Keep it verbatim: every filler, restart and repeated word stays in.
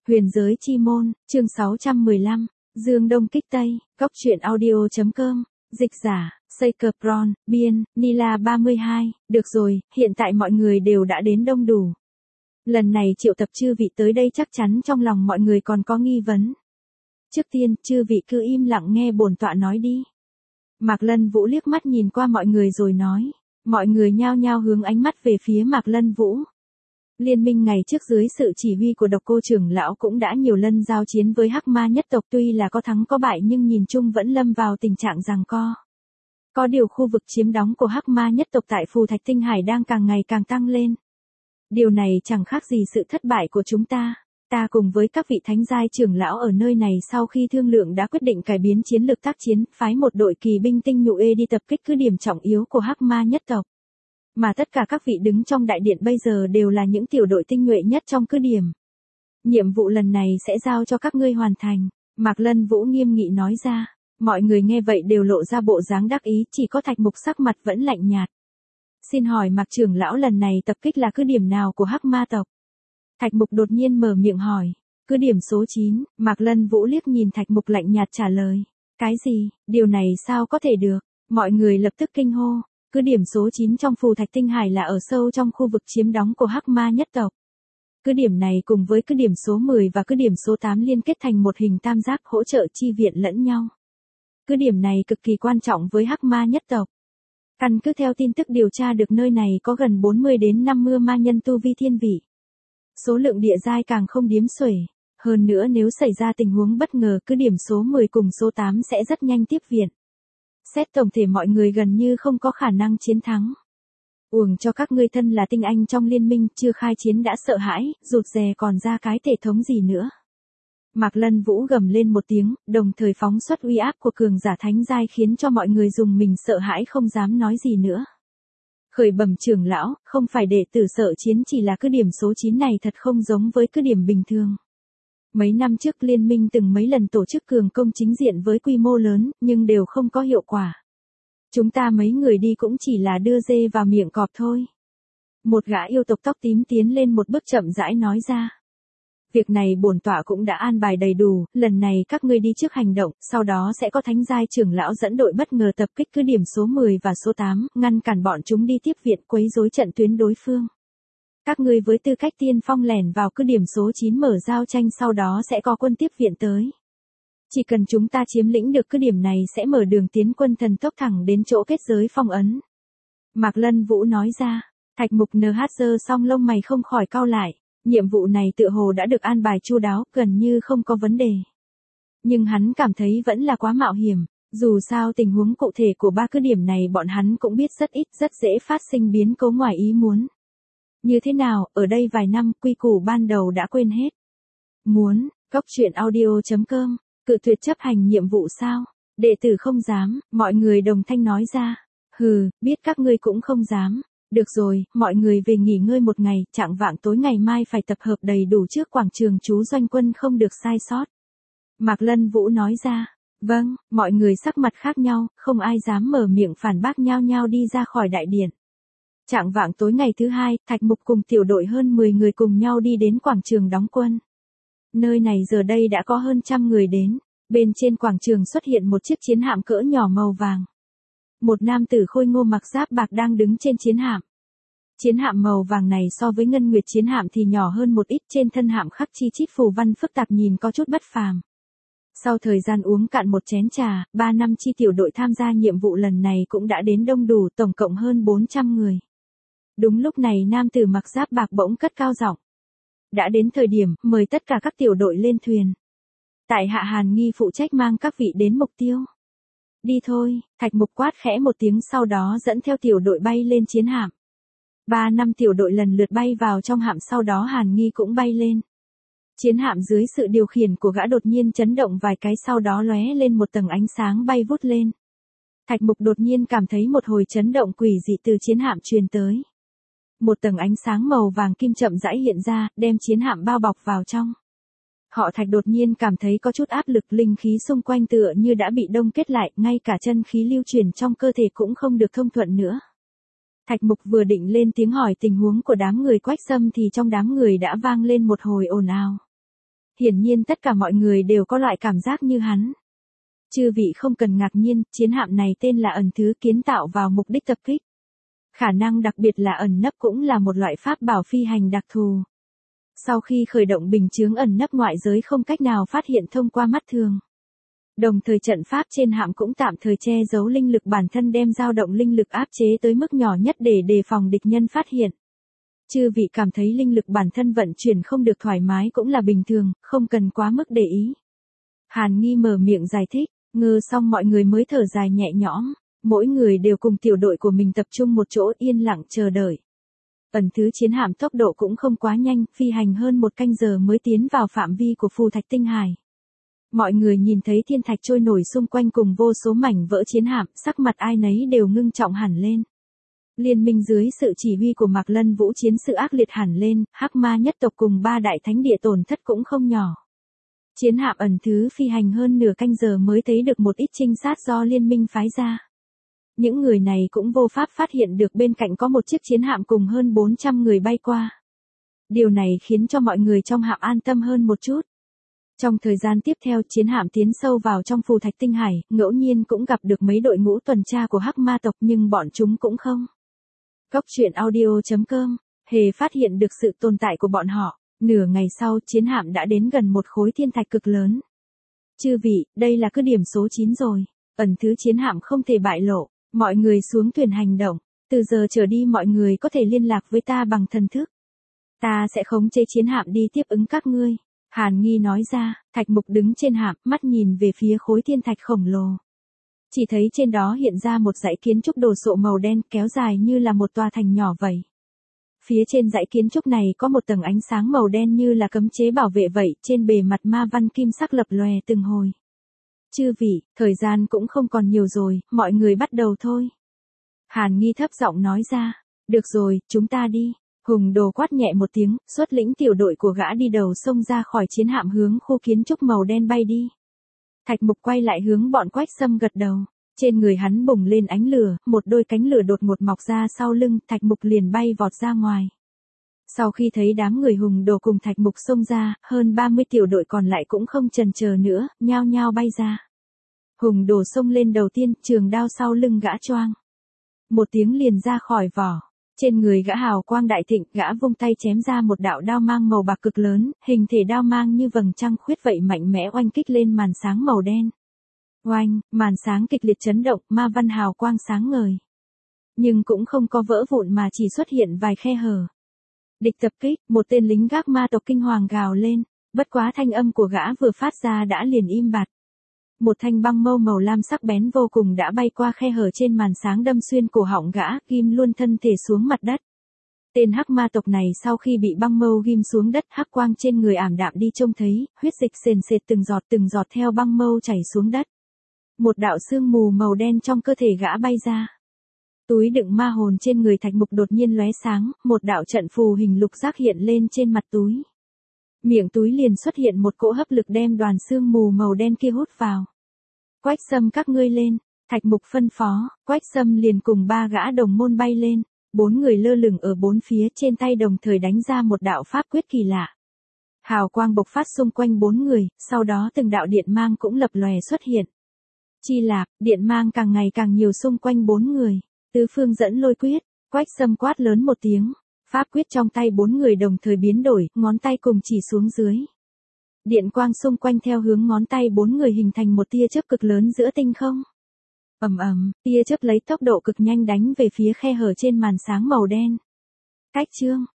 Huyền giới chi môn, chương sáu trăm mười lăm, Dương Đông kích Tây, góc truyện audio.com, dịch giả, Saker Pron, biên, Nila ba mươi hai, được rồi, hiện tại mọi người đều đã đến đông đủ. Lần này triệu tập chư vị tới đây chắc chắn trong lòng mọi người còn có nghi vấn. Trước tiên, chư vị cứ im lặng nghe bổn tọa nói đi. Mạc Lân Vũ liếc mắt nhìn qua mọi người rồi nói, mọi người nhao nhao hướng ánh mắt về phía Mạc Lân Vũ. Liên minh ngày trước dưới sự chỉ huy của Độc Cô trưởng lão cũng đã nhiều lần giao chiến với Hắc Ma nhất tộc, tuy là có thắng có bại nhưng nhìn chung vẫn lâm vào tình trạng giằng co. Có điều khu vực chiếm đóng của Hắc Ma nhất tộc tại Phù Thạch Tinh Hải đang càng ngày càng tăng lên. Điều này chẳng khác gì sự thất bại của chúng ta. Ta cùng với các vị thánh giai trưởng lão ở nơi này sau khi thương lượng đã quyết định cải biến chiến lược tác chiến, phái một đội kỳ binh tinh nhuệ đi tập kích cứ điểm trọng yếu của Hắc Ma nhất tộc. Mà tất cả các vị đứng trong đại điện bây giờ đều là những tiểu đội tinh nhuệ nhất trong cứ điểm. Nhiệm vụ lần này sẽ giao cho các ngươi hoàn thành. Mạc Lân Vũ nghiêm nghị nói ra. Mọi người nghe vậy đều lộ ra bộ dáng đắc ý, chỉ có Thạch Mục sắc mặt vẫn lạnh nhạt. Xin hỏi Mạc trưởng lão, lần này tập kích là cứ điểm nào của Hắc Ma tộc? Thạch Mục đột nhiên mở miệng hỏi. Cứ điểm số chín, Mạc Lân Vũ liếc nhìn Thạch Mục lạnh nhạt trả lời. Cái gì, điều này sao có thể được? Mọi người lập tức kinh hô. Cứ điểm số chín trong Phù Thạch Tinh Hải là ở sâu trong khu vực chiếm đóng của Hắc Ma nhất tộc. Cứ điểm này cùng với cứ điểm số mười và cứ điểm số tám liên kết thành một hình tam giác hỗ trợ chi viện lẫn nhau. Cứ điểm này cực kỳ quan trọng với Hắc Ma nhất tộc. Căn cứ theo tin tức điều tra được, nơi này có gần bốn mươi đến năm mươi ma nhân tu vi thiên vị. Số lượng địa giai càng không điếm xuể. Hơn nữa nếu xảy ra tình huống bất ngờ, cứ điểm số mười cùng số tám sẽ rất nhanh tiếp viện. Xét tổng thể mọi người gần như không có khả năng chiến thắng. Uổng cho các ngươi thân là tinh anh trong liên minh, chưa khai chiến đã sợ hãi, rụt rè còn ra cái thể thống gì nữa. Mạc Lân Vũ gầm lên một tiếng, đồng thời phóng xuất uy áp của cường giả thánh giai khiến cho mọi người dùng mình sợ hãi không dám nói gì nữa. Khởi bẩm trưởng lão, không phải đệ tử sợ chiến, chỉ là cứ điểm số chín này thật không giống với cứ điểm bình thường. Mấy năm trước liên minh từng mấy lần tổ chức cường công chính diện với quy mô lớn, nhưng đều không có hiệu quả. Chúng ta mấy người đi cũng chỉ là đưa dê vào miệng cọp thôi. Một gã yêu tộc tóc tím tiến lên một bước chậm rãi nói ra. Việc này bổn tọa cũng đã an bài đầy đủ, lần này các ngươi đi trước hành động, sau đó sẽ có thánh giai trưởng lão dẫn đội bất ngờ tập kích cứ điểm số mười và số tám, ngăn cản bọn chúng đi tiếp viện quấy rối trận tuyến đối phương. Các ngươi với tư cách tiên phong lẻn vào cứ điểm số chín mở giao tranh, sau đó sẽ có quân tiếp viện tới. Chỉ cần chúng ta chiếm lĩnh được cứ điểm này sẽ mở đường tiến quân thần tốc thẳng đến chỗ kết giới phong ấn. Mạc Lân Vũ nói ra. Thạch Mục en hát giơ song lông mày không khỏi cau lại. Nhiệm vụ này tựa hồ đã được an bài chu đáo, gần như không có vấn đề. Nhưng hắn cảm thấy vẫn là quá mạo hiểm. Dù sao tình huống cụ thể của ba cứ điểm này bọn hắn cũng biết rất ít, rất dễ phát sinh biến cố ngoài ý muốn. Như thế nào, ở đây vài năm, quy củ ban đầu đã quên hết. Muốn, góc truyện audio.com, cự tuyệt chấp hành nhiệm vụ sao? Đệ tử không dám, mọi người đồng thanh nói ra. Hừ, biết các ngươi cũng không dám. Được rồi, mọi người về nghỉ ngơi một ngày, chạng vạng tối ngày mai phải tập hợp đầy đủ trước quảng trường trú doanh quân, không được sai sót. Mạc Lân Vũ nói ra. Vâng, mọi người sắc mặt khác nhau, không ai dám mở miệng phản bác, nhao nhao đi ra khỏi đại điện. Chạng vạng tối ngày thứ hai, Thạch Mục cùng tiểu đội hơn mười người cùng nhau đi đến quảng trường đóng quân. Nơi này giờ đây đã có hơn trăm người đến. Bên trên quảng trường xuất hiện một chiếc chiến hạm cỡ nhỏ màu vàng. Một nam tử khôi ngô mặc giáp bạc đang đứng trên chiến hạm. Chiến hạm màu vàng này so với ngân nguyệt chiến hạm thì nhỏ hơn một ít, trên thân hạm khắc chi chít phù văn phức tạp nhìn có chút bất phàm. Sau thời gian uống cạn một chén trà, ba năm chi tiểu đội tham gia nhiệm vụ lần này cũng đã đến đông đủ, tổng cộng hơn bốn trăm người. Đúng lúc này nam tử mặc giáp bạc bỗng cất cao giọng. Đã đến thời điểm, mời tất cả các tiểu đội lên thuyền. Tại hạ Hàn Nghi phụ trách mang các vị đến mục tiêu. Đi thôi, Thạch Mục quát khẽ một tiếng, sau đó dẫn theo tiểu đội bay lên chiến hạm. Ba năm tiểu đội lần lượt bay vào trong hạm, sau đó Hàn Nghi cũng bay lên. Chiến hạm dưới sự điều khiển của gã đột nhiên chấn động vài cái, sau đó lóe lên một tầng ánh sáng bay vút lên. Thạch Mục đột nhiên cảm thấy một hồi chấn động quỷ dị từ chiến hạm truyền tới. Một tầng ánh sáng màu vàng kim chậm rãi hiện ra, đem chiến hạm bao bọc vào trong. Họ Thạch đột nhiên cảm thấy có chút áp lực, linh khí xung quanh tựa như đã bị đông kết lại, ngay cả chân khí lưu truyền trong cơ thể cũng không được thông thuận nữa. Thạch Mục vừa định lên tiếng hỏi tình huống của đám người Quách Sâm thì trong đám người đã vang lên một hồi ồn ào. Hiển nhiên tất cả mọi người đều có loại cảm giác như hắn. Chư vị không cần ngạc nhiên, chiến hạm này tên là ẩn thứ, kiến tạo vào mục đích tập kích. Khả năng đặc biệt là ẩn nấp cũng là một loại pháp bảo phi hành đặc thù. Sau khi khởi động bình chướng ẩn nấp ngoại giới không cách nào phát hiện thông qua mắt thường. Đồng thời trận pháp trên hạm cũng tạm thời che giấu linh lực bản thân, đem dao động linh lực áp chế tới mức nhỏ nhất để đề phòng địch nhân phát hiện. Chư vị cảm thấy linh lực bản thân vận chuyển không được thoải mái cũng là bình thường, không cần quá mức để ý. Hàn Nghi mở miệng giải thích, ngơ xong mọi người mới thở dài nhẹ nhõm, mỗi người đều cùng tiểu đội của mình tập trung một chỗ yên lặng chờ đợi. Ẩn thứ chiến hạm tốc độ cũng không quá nhanh, phi hành hơn một canh giờ mới tiến vào phạm vi của phù thạch tinh hải. Mọi người nhìn thấy thiên thạch trôi nổi xung quanh cùng vô số mảnh vỡ chiến hạm, sắc mặt ai nấy đều ngưng trọng hẳn lên. Liên minh dưới sự chỉ huy của Mạc Lân Vũ chiến sự ác liệt hẳn lên, Hắc Ma nhất tộc cùng ba đại thánh địa tổn thất cũng không nhỏ. Chiến hạm ẩn thứ phi hành hơn nửa canh giờ mới thấy được một ít trinh sát do liên minh phái ra. Những người này cũng vô pháp phát hiện được bên cạnh có một chiếc chiến hạm cùng hơn bốn trăm người bay qua. Điều này khiến cho mọi người trong hạm an tâm hơn một chút. Trong thời gian tiếp theo, chiến hạm tiến sâu vào trong phù thạch tinh hải, ngẫu nhiên cũng gặp được mấy đội ngũ tuần tra của Hắc Ma tộc nhưng bọn chúng cũng không. Cốc truyện audio chấm com hề phát hiện được sự tồn tại của bọn họ. Nửa ngày sau, chiến hạm đã đến gần một khối thiên thạch cực lớn. Chư vị, đây là cứ điểm số chín rồi. Ẩn thứ chiến hạm không thể bại lộ. Mọi người xuống thuyền hành động. Từ giờ trở đi mọi người có thể liên lạc với ta bằng thần thức. Ta sẽ khống chế chiến hạm đi tiếp ứng các ngươi. Hàn Nghi nói ra, Thạch Mục đứng trên hạm, mắt nhìn về phía khối thiên thạch khổng lồ. Chỉ thấy trên đó hiện ra một dãy kiến trúc đồ sộ màu đen kéo dài như là một tòa thành nhỏ vậy. Phía trên dãy kiến trúc này có một tầng ánh sáng màu đen như là cấm chế bảo vệ vậy, trên bề mặt ma văn kim sắc lập lòe từng hồi. Chư vị, thời gian cũng không còn nhiều rồi, mọi người bắt đầu thôi. Hàn Nghi thấp giọng nói ra, được rồi, chúng ta đi. Hùng Đồ quát nhẹ một tiếng, xuất lĩnh tiểu đội của gã đi đầu xông ra khỏi chiến hạm hướng khu kiến trúc màu đen bay đi. Thạch Mục quay lại hướng bọn Quách Sâm gật đầu. Trên người hắn bùng lên ánh lửa, một đôi cánh lửa đột ngột mọc ra sau lưng, Thạch Mục liền bay vọt ra ngoài. Sau khi thấy đám người Hùng Đồ cùng Thạch Mục xông ra, hơn ba mươi tiểu đội còn lại cũng không chần chờ nữa, nhao nhao bay ra. Hùng Đồ xông lên đầu tiên, trường đao sau lưng gã choang. Một tiếng liền ra khỏi vỏ. Trên người gã hào quang đại thịnh, gã vung tay chém ra một đạo đao mang màu bạc cực lớn, hình thể đao mang như vầng trăng khuyết vậy mạnh mẽ oanh kích lên màn sáng màu đen. Oanh, màn sáng kịch liệt chấn động, ma văn hào quang sáng ngời. Nhưng cũng không có vỡ vụn mà chỉ xuất hiện vài khe hở. Địch tập kích, một tên lính gác ma tộc kinh hoàng gào lên, bất quá thanh âm của gã vừa phát ra đã liền im bặt. Một thanh băng mâu màu lam sắc bén vô cùng đã bay qua khe hở trên màn sáng đâm xuyên cổ họng gã, ghim luôn thân thể xuống mặt đất. Tên hắc ma tộc này sau khi bị băng mâu ghim xuống đất, hắc quang trên người ảm đạm đi trông thấy, huyết dịch sền sệt từng giọt từng giọt theo băng mâu chảy xuống đất. Một đạo sương mù màu đen trong cơ thể gã bay ra. Túi đựng ma hồn trên người Thạch Mục đột nhiên lóe sáng, một đạo trận phù hình lục giác hiện lên trên mặt túi. Miệng túi liền xuất hiện một cỗ hấp lực đem đoàn sương mù màu đen kia hút vào. Quách Sâm các ngươi lên, Thạch Mục phân phó, Quách Sâm liền cùng ba gã đồng môn bay lên, bốn người lơ lửng ở bốn phía trên tay đồng thời đánh ra một đạo pháp quyết kỳ lạ. Hào quang bộc phát xung quanh bốn người, sau đó từng đạo điện mang cũng lập lòe xuất hiện. Chi lạp, điện mang càng ngày càng nhiều xung quanh bốn người, tứ phương dẫn lôi quyết, Quách Sâm quát lớn một tiếng, pháp quyết trong tay bốn người đồng thời biến đổi, ngón tay cùng chỉ xuống dưới. Điện quang xung quanh theo hướng ngón tay bốn người hình thành một tia chớp cực lớn giữa tinh không. Ầm ầm, tia chớp lấy tốc độ cực nhanh đánh về phía khe hở trên màn sáng màu đen. Cách chương